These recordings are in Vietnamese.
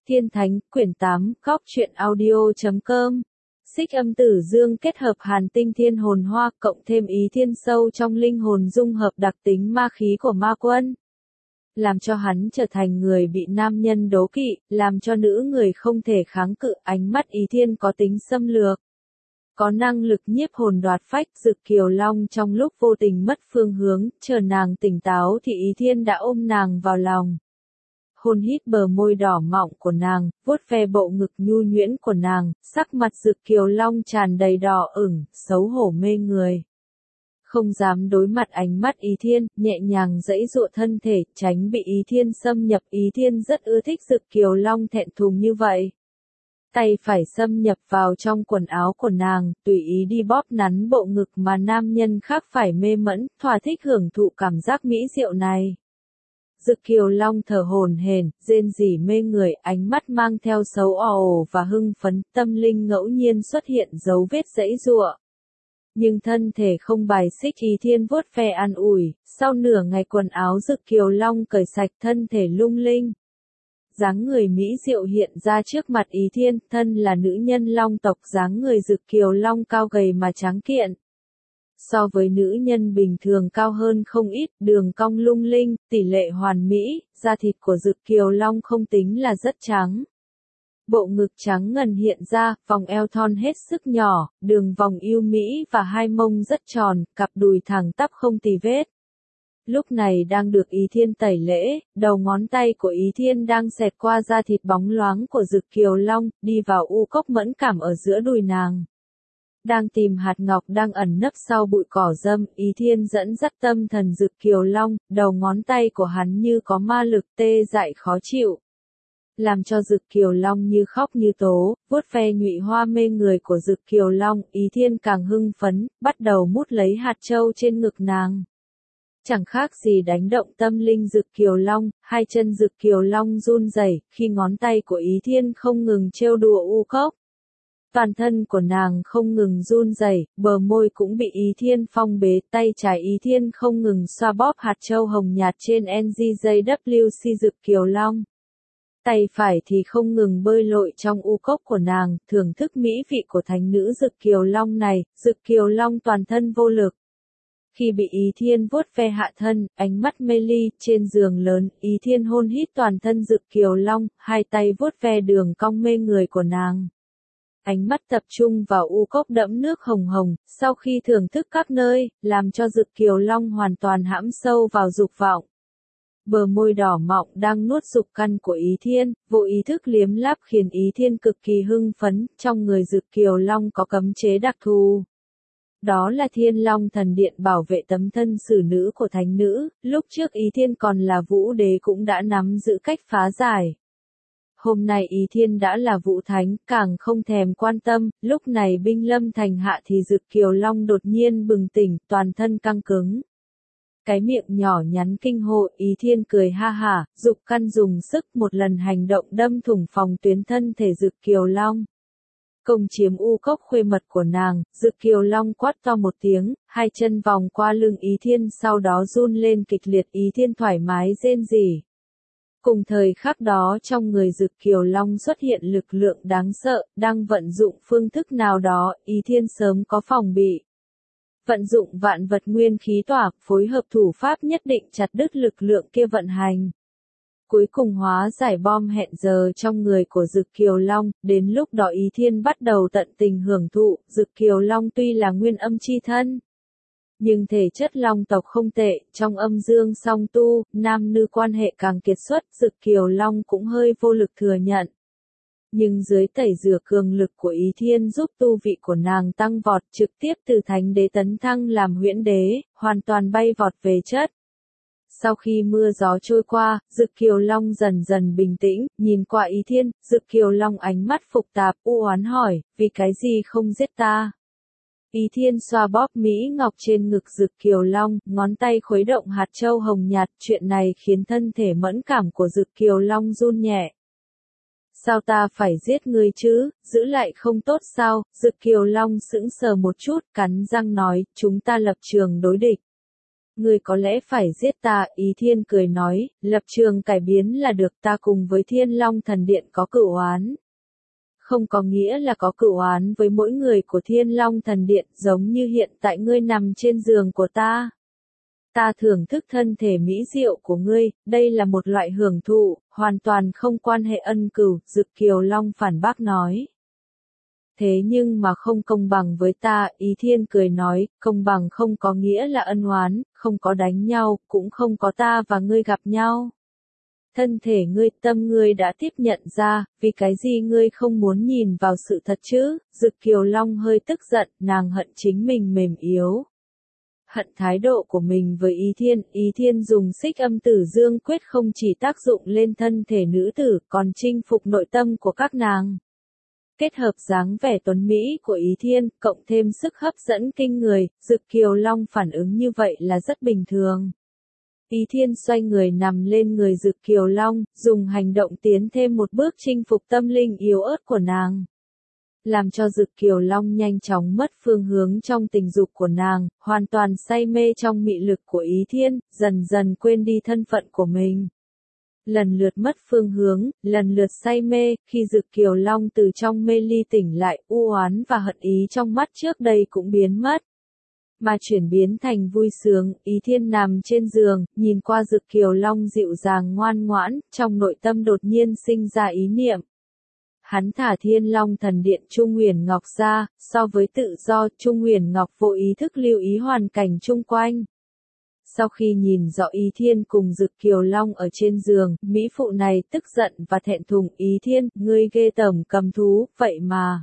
Thiên Thánh, quyển 8, góc truyện audio.com. Xích âm tử dương kết hợp hàn tinh thiên hồn hoa, cộng thêm ý thiên sâu trong linh hồn dung hợp đặc tính ma khí của ma quân. Làm cho hắn trở thành người bị nam nhân đố kỵ, làm cho nữ người không thể kháng cự. Ánh mắt ý thiên có tính xâm lược, có năng lực nhiếp hồn đoạt phách. Dực Kiều Long trong lúc vô tình mất phương hướng, chờ nàng tỉnh táo thì ý thiên đã ôm nàng vào lòng. Hôn hít bờ môi đỏ mọng của nàng, vuốt ve bộ ngực nhu nhuyễn của nàng, sắc mặt Dực Kiều Long tràn đầy đỏ ửng, xấu hổ mê người. Không dám đối mặt ánh mắt ý thiên, nhẹ nhàng giãy giụa thân thể, tránh bị ý thiên xâm nhập. Ý thiên rất ưa thích Dực Kiều Long thẹn thùng như vậy. Tay phải xâm nhập vào trong quần áo của nàng, tùy ý đi bóp nắn bộ ngực mà nam nhân khác phải mê mẫn, thỏa thích hưởng thụ cảm giác mỹ diệu này. Dực Kiều Long thở hổn hển, rên rỉ mê người, ánh mắt mang theo xấu ồ và hưng phấn, tâm linh ngẫu nhiên xuất hiện dấu vết giãy giụa. Nhưng thân thể không bài xích. Ý thiên vuốt ve an ủi, sau nửa ngày quần áo Dực Kiều Long cởi sạch, thân thể lung linh. Dáng người mỹ diệu hiện ra trước mặt ý thiên, thân là nữ nhân long tộc, dáng người Dực Kiều Long cao gầy mà tráng kiện. So với nữ nhân bình thường cao hơn không ít, đường cong lung linh, tỷ lệ hoàn mỹ, da thịt của Dực Kiều Long không tính là rất trắng. Bộ ngực trắng ngần hiện ra, vòng eo thon hết sức nhỏ, đường vòng yêu mỹ và hai mông rất tròn, cặp đùi thẳng tắp không tì vết. Lúc này đang được ý thiên tẩy lễ, đầu ngón tay của ý thiên đang xẹt qua da thịt bóng loáng của Dực Kiều Long, đi vào u cốc mẫn cảm ở giữa đùi nàng. Đang tìm hạt ngọc đang ẩn nấp sau bụi cỏ râm, ý thiên dẫn dắt tâm thần Dực Kiều Long, đầu ngón tay của hắn như có ma lực tê dại khó chịu. Làm cho Dực Kiều Long như khóc như tố, vuốt ve nhụy hoa mê người của Dực Kiều Long, ý thiên càng hưng phấn, bắt đầu mút lấy hạt châu trên ngực nàng. Chẳng khác gì đánh động tâm linh Dực Kiều Long, hai chân Dực Kiều Long run rẩy khi ngón tay của ý thiên không ngừng trêu đùa u cốc. Toàn thân của nàng không ngừng run rẩy, bờ môi cũng bị ý thiên phong bế, tay trái ý thiên không ngừng xoa bóp hạt châu hồng nhạt trên NGJWC Dực Kiều Long. Tay phải thì không ngừng bơi lội trong u cốc của nàng, thưởng thức mỹ vị của thánh nữ Dực Kiều Long này. Dực Kiều Long toàn thân vô lực. Khi bị ý thiên vuốt ve hạ thân, ánh mắt mê ly, trên giường lớn, ý thiên hôn hít toàn thân Dực Kiều Long, hai tay vuốt ve đường cong mê người của nàng. Ánh mắt tập trung vào u cốc đẫm nước hồng hồng, sau khi thưởng thức các nơi, làm cho Dực Kiều Long hoàn toàn hãm sâu vào dục vọng. Bờ môi đỏ mọng đang nuốt dục căn của ý thiên, vô ý thức liếm láp khiến ý thiên cực kỳ hưng phấn. Trong người Dực Kiều Long có cấm chế đặc thù. Đó là Thiên Long Thần Điện bảo vệ tấm thân xử nữ của thánh nữ, lúc trước ý thiên còn là vũ đế cũng đã nắm giữ cách phá giải. Hôm nay ý thiên đã là vũ thánh, càng không thèm quan tâm. Lúc này binh lâm thành hạ thì Dực Kiều Long đột nhiên bừng tỉnh, toàn thân căng cứng. Cái miệng nhỏ nhắn kinh hô, ý thiên cười ha hả, dục căn dùng sức một lần hành động đâm thủng phòng tuyến thân thể Dực Kiều Long. Công chiếm u cốc khuê mật của nàng, Dực Kiều Long quát to một tiếng, hai chân vòng qua lưng ý thiên, sau đó run lên kịch liệt. Ý thiên thoải mái rên rỉ. Cùng thời khắc đó trong người Dực Kiều Long xuất hiện lực lượng đáng sợ, đang vận dụng phương thức nào đó, ý thiên sớm có phòng bị. Vận dụng vạn vật nguyên khí tỏa, phối hợp thủ pháp nhất định chặt đứt lực lượng kia vận hành. Cuối cùng hóa giải bom hẹn giờ trong người của Dực Kiều Long, đến lúc đó ý thiên bắt đầu tận tình hưởng thụ. Dực Kiều Long tuy là nguyên âm chi thân, nhưng thể chất long tộc không tệ, trong âm dương song tu, nam nữ quan hệ càng kiệt xuất. Dực Kiều Long cũng hơi vô lực thừa nhận. Nhưng dưới tẩy rửa cường lực của ý thiên giúp tu vị của nàng tăng vọt, trực tiếp từ thánh đế tấn thăng làm huyễn đế, hoàn toàn bay vọt về chất. Sau khi mưa gió trôi qua, Dực Kiều Long dần dần bình tĩnh, nhìn qua ý thiên. Dực Kiều Long ánh mắt phức tạp, u oán hỏi, vì cái gì không giết ta? Ý thiên xoa bóp mỹ ngọc trên ngực Dực Kiều Long, ngón tay khuấy động hạt châu hồng nhạt, chuyện này khiến thân thể mẫn cảm của Dực Kiều Long run nhẹ. Sao ta phải giết ngươi chứ, giữ lại không tốt sao? Dực Kiều Long sững sờ một chút, cắn răng nói, chúng ta lập trường đối địch. Ngươi có lẽ phải giết ta, Ý Thiên cười nói, lập trường cải biến là được, ta cùng với Thiên Long Thần Điện có cửu oán. Không có nghĩa là có cửu oán với mỗi người của Thiên Long Thần Điện, giống như hiện tại ngươi nằm trên giường của ta. Ta thưởng thức thân thể mỹ diệu của ngươi, đây là một loại hưởng thụ, hoàn toàn không quan hệ ân cửu, Dực Kiều Long phản bác nói. Thế nhưng mà không công bằng với ta, Ý Thiên cười nói, công bằng không có nghĩa là ân oán, không có đánh nhau, cũng không có ta và ngươi gặp nhau. Thân thể ngươi, tâm ngươi đã tiếp nhận ra, vì cái gì ngươi không muốn nhìn vào sự thật chứ? Dực Kiều Long hơi tức giận, nàng hận chính mình mềm yếu. Hận thái độ của mình với Ý Thiên dùng xích âm tử dương quyết không chỉ tác dụng lên thân thể nữ tử, còn chinh phục nội tâm của các nàng. Kết hợp dáng vẻ tuấn Mỹ của Ý Thiên, cộng thêm sức hấp dẫn kinh người, Dực Kiều Long phản ứng như vậy là rất bình thường. Ý Thiên xoay người nằm lên người Dực Kiều Long, dùng hành động tiến thêm một bước chinh phục tâm linh yếu ớt của nàng. Làm cho Dực Kiều Long nhanh chóng mất phương hướng trong tình dục của nàng, hoàn toàn say mê trong mị lực của Ý Thiên, dần dần quên đi thân phận của mình. Lần lượt mất phương hướng, lần lượt say mê, khi Dực Kiều Long từ trong mê ly tỉnh lại, u oán và hận ý trong mắt trước đây cũng biến mất. Mà chuyển biến thành vui sướng, Ý Thiên nằm trên giường, nhìn qua Dực Kiều Long dịu dàng ngoan ngoãn, trong nội tâm đột nhiên sinh ra ý niệm. Hắn thả Thiên Long Thần Điện Trung Huyền Ngọc ra, so với tự do, Trung Huyền Ngọc vô ý thức lưu ý hoàn cảnh chung quanh. Sau khi nhìn rõ Ý Thiên cùng Dực Kiều Long ở trên giường, mỹ phụ này tức giận và thẹn thùng, Ý Thiên, ngươi ghê tởm cầm thú, vậy mà.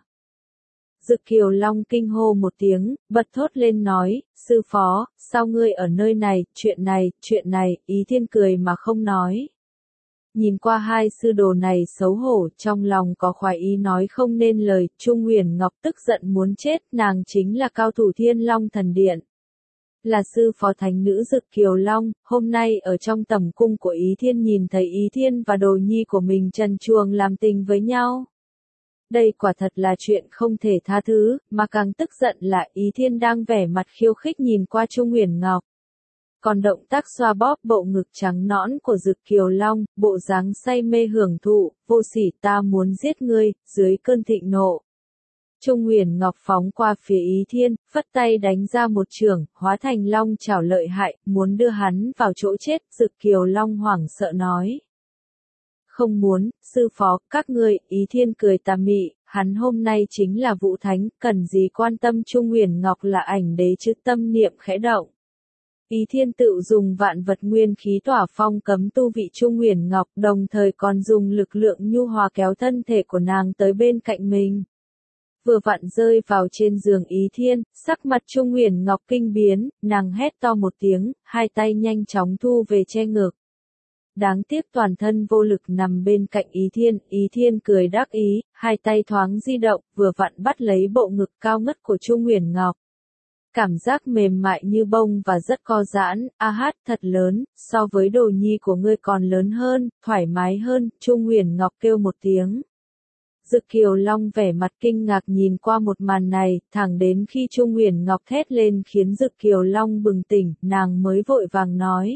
Dực Kiều Long kinh hô một tiếng, bật thốt lên nói, sư phó, sao ngươi ở nơi này, chuyện này, Ý Thiên cười mà không nói. Nhìn qua hai sư đồ này xấu hổ, trong lòng có khoái ý nói không nên lời, Trung Huyền Ngọc tức giận muốn chết, nàng chính là cao thủ Thiên Long Thần Điện. Là sư phó thánh nữ Dực Kiều Long, hôm nay ở trong tầm cung của Ý Thiên nhìn thấy Ý Thiên và đồ nhi của mình trần truồng làm tình với nhau. Đây quả thật là chuyện không thể tha thứ, mà càng tức giận là Ý Thiên đang vẻ mặt khiêu khích nhìn qua Trung Huyền Ngọc. Còn động tác xoa bóp bộ ngực trắng nõn của Dực Kiều Long, bộ dáng say mê hưởng thụ, vô sỉ ta muốn giết ngươi, dưới cơn thịnh nộ. Trung Huyền Ngọc phóng qua phía Ý Thiên, phất tay đánh ra một chưởng, hóa thành long chảo lợi hại, muốn đưa hắn vào chỗ chết, Dực Kiều Long hoảng sợ nói. Không muốn, sư phó, các ngươi, Ý Thiên cười tà mị, hắn hôm nay chính là Vũ Thánh, cần gì quan tâm Trung Huyền Ngọc là ảnh đế chứ, tâm niệm khẽ động. Ý Thiên tự dùng vạn vật nguyên khí tỏa phong cấm tu vị Trung Huyền Ngọc, đồng thời còn dùng lực lượng nhu hòa kéo thân thể của nàng tới bên cạnh mình. Vừa vặn rơi vào trên giường Ý Thiên, sắc mặt Trung Huyền Ngọc kinh biến, nàng hét to một tiếng, hai tay nhanh chóng thu về che ngực. Đáng tiếc toàn thân vô lực nằm bên cạnh Ý Thiên cười đắc ý, hai tay thoáng di động, vừa vặn bắt lấy bộ ngực cao ngất của Trung Huyền Ngọc. Cảm giác mềm mại như bông và rất co giãn, hát thật lớn, so với đồ nhi của ngươi còn lớn hơn, thoải mái hơn, Trung Huyền Ngọc kêu một tiếng. Dực Kiều Long vẻ mặt kinh ngạc nhìn qua một màn này, thẳng đến khi Trung Huyền Ngọc thét lên khiến Dực Kiều Long bừng tỉnh, nàng mới vội vàng nói.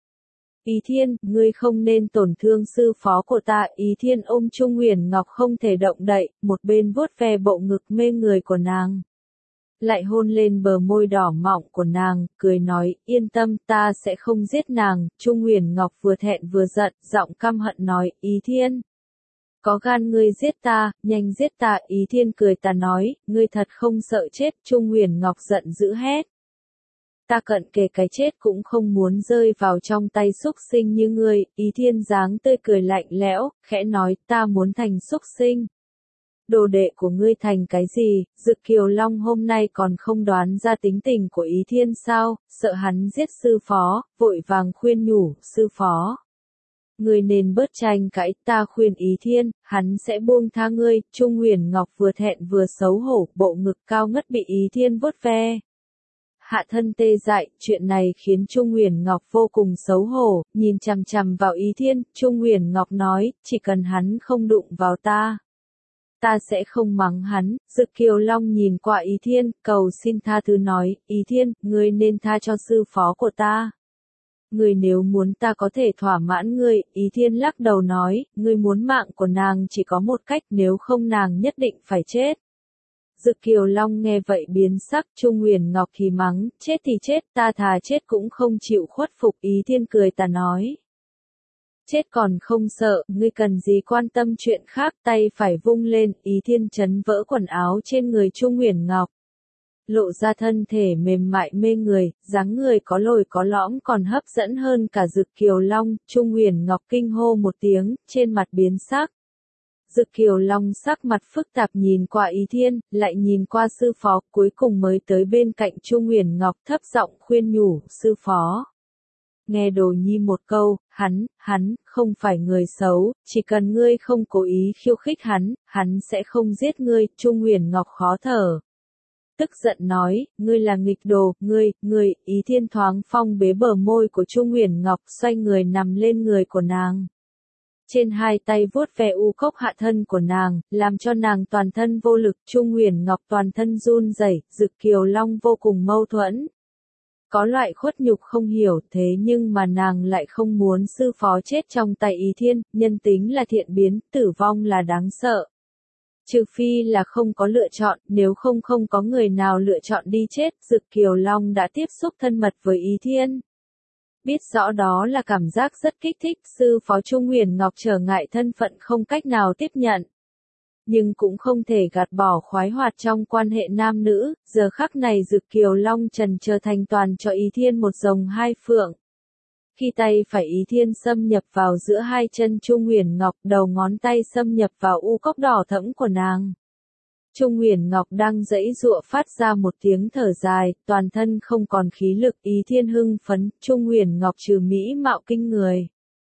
Ý Thiên, ngươi không nên tổn thương sư phó của ta, Ý Thiên ôm Trung Huyền Ngọc không thể động đậy, một bên vuốt ve bộ ngực mê người của nàng. Lại hôn lên bờ môi đỏ mọng của nàng, cười nói, yên tâm, ta sẽ không giết nàng, Trung Huyền Ngọc vừa thẹn vừa giận, giọng căm hận nói, Ý Thiên. Có gan ngươi giết ta, nhanh giết ta, Ý Thiên cười ta nói, ngươi thật không sợ chết, Trung Huyền Ngọc giận dữ hét. Ta cận kề cái chết cũng không muốn rơi vào trong tay súc sinh như ngươi, Ý Thiên dáng tươi cười lạnh lẽo, khẽ nói, ta muốn thành súc sinh. Đồ đệ của ngươi thành cái gì, Dực Kiều Long hôm nay còn không đoán ra tính tình của Ý Thiên sao, sợ hắn giết sư phó, vội vàng khuyên nhủ, sư phó. Ngươi nên bớt tranh cãi, ta khuyên Ý Thiên, hắn sẽ buông tha ngươi, Trung Huyền Ngọc vừa thẹn vừa xấu hổ, bộ ngực cao ngất bị Ý Thiên vuốt ve. Hạ thân tê dại, chuyện này khiến Trung Huyền Ngọc vô cùng xấu hổ, nhìn chằm chằm vào Ý Thiên, Trung Huyền Ngọc nói, chỉ cần hắn không đụng vào ta. ta sẽ không mắng hắn. Dực Kiều Long nhìn qua Ý Thiên, cầu xin tha thứ nói, Ý Thiên, ngươi nên tha cho sư phó của ta. Ngươi nếu muốn ta có thể thỏa mãn ngươi, Ý Thiên lắc đầu nói, ngươi muốn mạng của nàng chỉ có một cách, nếu không nàng nhất định phải chết. Dực Kiều Long nghe vậy biến sắc, Trung Huyền Ngọc thì mắng, chết thì chết, ta thà chết cũng không chịu khuất phục. Ý Thiên cười ta nói, chết còn không sợ, ngươi cần gì quan tâm chuyện khác. Tay phải vung lên, Ý Thiên chấn vỡ quần áo trên người Trung Huyền Ngọc, lộ ra thân thể mềm mại mê người, dáng người có lồi có lõm còn hấp dẫn hơn cả Dực Kiều Long. Trung Huyền Ngọc kinh hô một tiếng, trên mặt biến sắc. Dực Kiều Long sắc mặt phức tạp nhìn qua Ý Thiên, lại nhìn qua sư phó, cuối cùng mới tới bên cạnh Trung Huyền Ngọc thấp giọng khuyên nhủ, sư phó. Nghe Đồ Nhi một câu, hắn, không phải người xấu, chỉ cần ngươi không cố ý khiêu khích hắn sẽ không giết ngươi. Trung Huyền Ngọc khó thở. Tức giận nói, ngươi là nghịch đồ, ngươi, Ý Thiên thoáng phong bế bờ môi của Trung Huyền Ngọc, xoay người nằm lên người của nàng. Trên hai tay vuốt ve u cốc hạ thân của nàng, làm cho nàng toàn thân vô lực. Trung Huyền Ngọc toàn thân run rẩy. Dực Kiều Long vô cùng mâu thuẫn. Có loại khuất nhục không hiểu, thế nhưng mà nàng lại không muốn sư phó chết trong tay Ý Thiên. Nhân tính là thiện biến, tử vong là đáng sợ. Trừ phi là không có lựa chọn, nếu không có người nào lựa chọn đi chết. Dực Kiều Long đã tiếp xúc thân mật với Ý Thiên. Biết rõ đó là cảm giác rất kích thích, sư phó Trung Huyền Ngọc trở ngại thân phận không cách nào tiếp nhận. Nhưng cũng không thể gạt bỏ khoái hoạt trong quan hệ nam nữ, giờ khắc này Dực Kiều Long trần trở thành toàn cho Ý Thiên một rồng hai phượng. Khi tay phải Ý Thiên xâm nhập vào giữa hai chân Trung Huyền Ngọc, đầu ngón tay xâm nhập vào u cốc đỏ thẫm của nàng. Trung Huyền Ngọc đang giãy giụa phát ra một tiếng thở dài, toàn thân không còn khí lực. Ý Thiên hưng phấn, Trung Huyền Ngọc trừ mỹ mạo kinh người,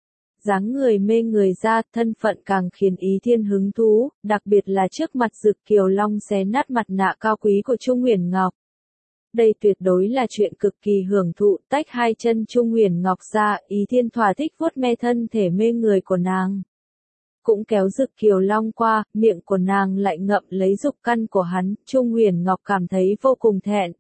dáng người mê người ra, thân phận càng khiến Ý Thiên hứng thú, đặc biệt là trước mặt Dực Kiều Long xé nát mặt nạ cao quý của Trung Huyền Ngọc. Đây tuyệt đối là chuyện cực kỳ hưởng thụ. Tách hai chân Trung Huyền Ngọc ra, Ý Thiên thỏa thích vuốt me thân thể mê người của nàng. Cũng kéo Dực Kiều Long qua, miệng của nàng lại ngậm lấy dục căn của hắn. Trung Huyền Ngọc cảm thấy vô cùng thẹn.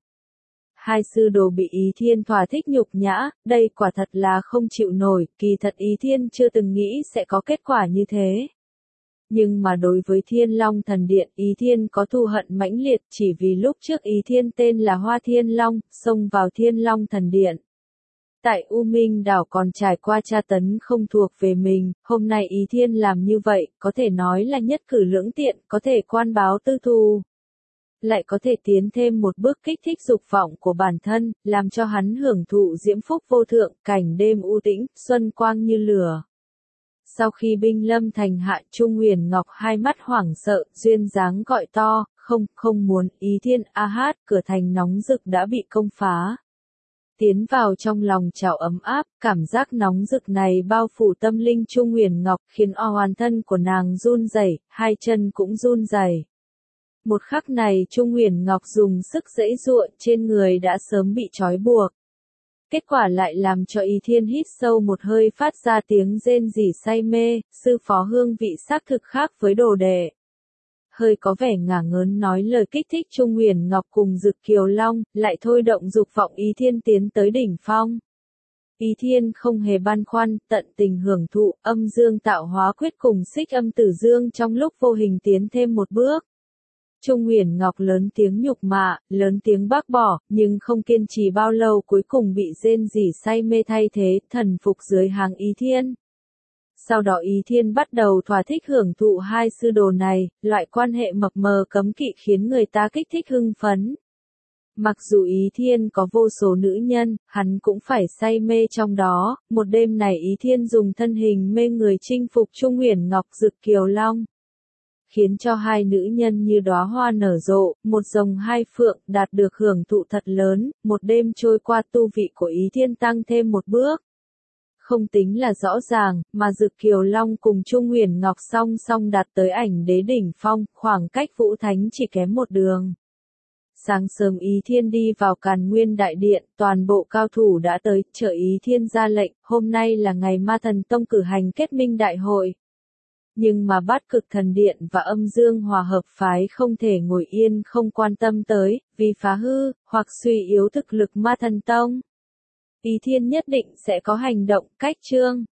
Hai sư đồ bị Ý Thiên thỏa thích nhục nhã, đây quả thật là không chịu nổi. Kỳ thật Ý Thiên chưa từng nghĩ sẽ có kết quả như thế. Nhưng mà đối với Thiên Long Thần Điện, Ý Thiên có thù hận mãnh liệt, chỉ vì lúc trước Ý Thiên tên là Hoa Thiên Long, xông vào Thiên Long Thần Điện. Tại U Minh đảo còn trải qua tra tấn không thuộc về mình, hôm nay Ý Thiên làm như vậy, có thể nói là nhất cử lưỡng tiện, có thể quan báo tư thù. Lại có thể tiến thêm một bước kích thích dục vọng của bản thân, làm cho hắn hưởng thụ diễm phúc vô thượng, cảnh đêm u tĩnh, xuân quang như lửa. Sau khi binh lâm thành hạ, Trung Huyền Ngọc hai mắt hoảng sợ, duyên dáng gọi to, không muốn. Ý Thiên a hát, cửa thành nóng rực đã bị công phá. Tiến vào trong lòng trào ấm áp, cảm giác nóng rực này bao phủ tâm linh Trung Huyền Ngọc, khiến hoàn thân của nàng run rẩy, hai chân cũng run rẩy. Một khắc này Trung Huyền Ngọc dùng sức giãy giụa, trên người đã sớm bị trói buộc. Kết quả lại làm cho Ý Thiên hít sâu một hơi phát ra tiếng rên rỉ say mê. Sư phó hương vị xác thực khác với đồ đệ. Hơi có vẻ ngả ngớn nói lời kích thích Trung Huyền Ngọc cùng Dực Kiều Long, lại thôi động dục vọng Ý Thiên tiến tới đỉnh phong. Ý Thiên không hề băn khoăn, tận tình hưởng thụ, âm dương tạo hóa quyết cùng xích âm tử dương trong lúc vô hình tiến thêm một bước. Trung Huyền Ngọc lớn tiếng nhục mạ, lớn tiếng bác bỏ, nhưng không kiên trì bao lâu cuối cùng bị rên rỉ say mê thay thế, thần phục dưới hàng Ý Thiên. Sau đó Ý Thiên bắt đầu thỏa thích hưởng thụ hai sư đồ này, loại quan hệ mập mờ cấm kỵ khiến người ta kích thích hưng phấn. Mặc dù Ý Thiên có vô số nữ nhân, hắn cũng phải say mê trong đó. Một đêm này Ý Thiên dùng thân hình mê người chinh phục Trung Huyền Ngọc, Dực Kiều Long, khiến cho hai nữ nhân như đóa hoa nở rộ, một rồng hai phượng, đạt được hưởng thụ thật lớn. Một đêm trôi qua, tu vị của Ý Thiên tăng thêm một bước. Không tính là rõ ràng, mà Dực Kiều Long cùng Trung Huyền Ngọc song song đạt tới ảnh đế đỉnh phong, khoảng cách Vũ Thánh chỉ kém một đường. Sáng sớm Ý Thiên đi vào Càn Nguyên Đại Điện, toàn bộ cao thủ đã tới, chờ Ý Thiên ra lệnh, hôm nay là ngày Ma Thần Tông cử hành kết minh đại hội. Nhưng mà Bát Cực Thần Điện và Âm Dương Hòa Hợp Phái không thể ngồi yên không quan tâm tới, vì phá hư, hoặc suy yếu thực lực Ma Thần Tông. Ý Thiên nhất định sẽ có hành động, cách chương.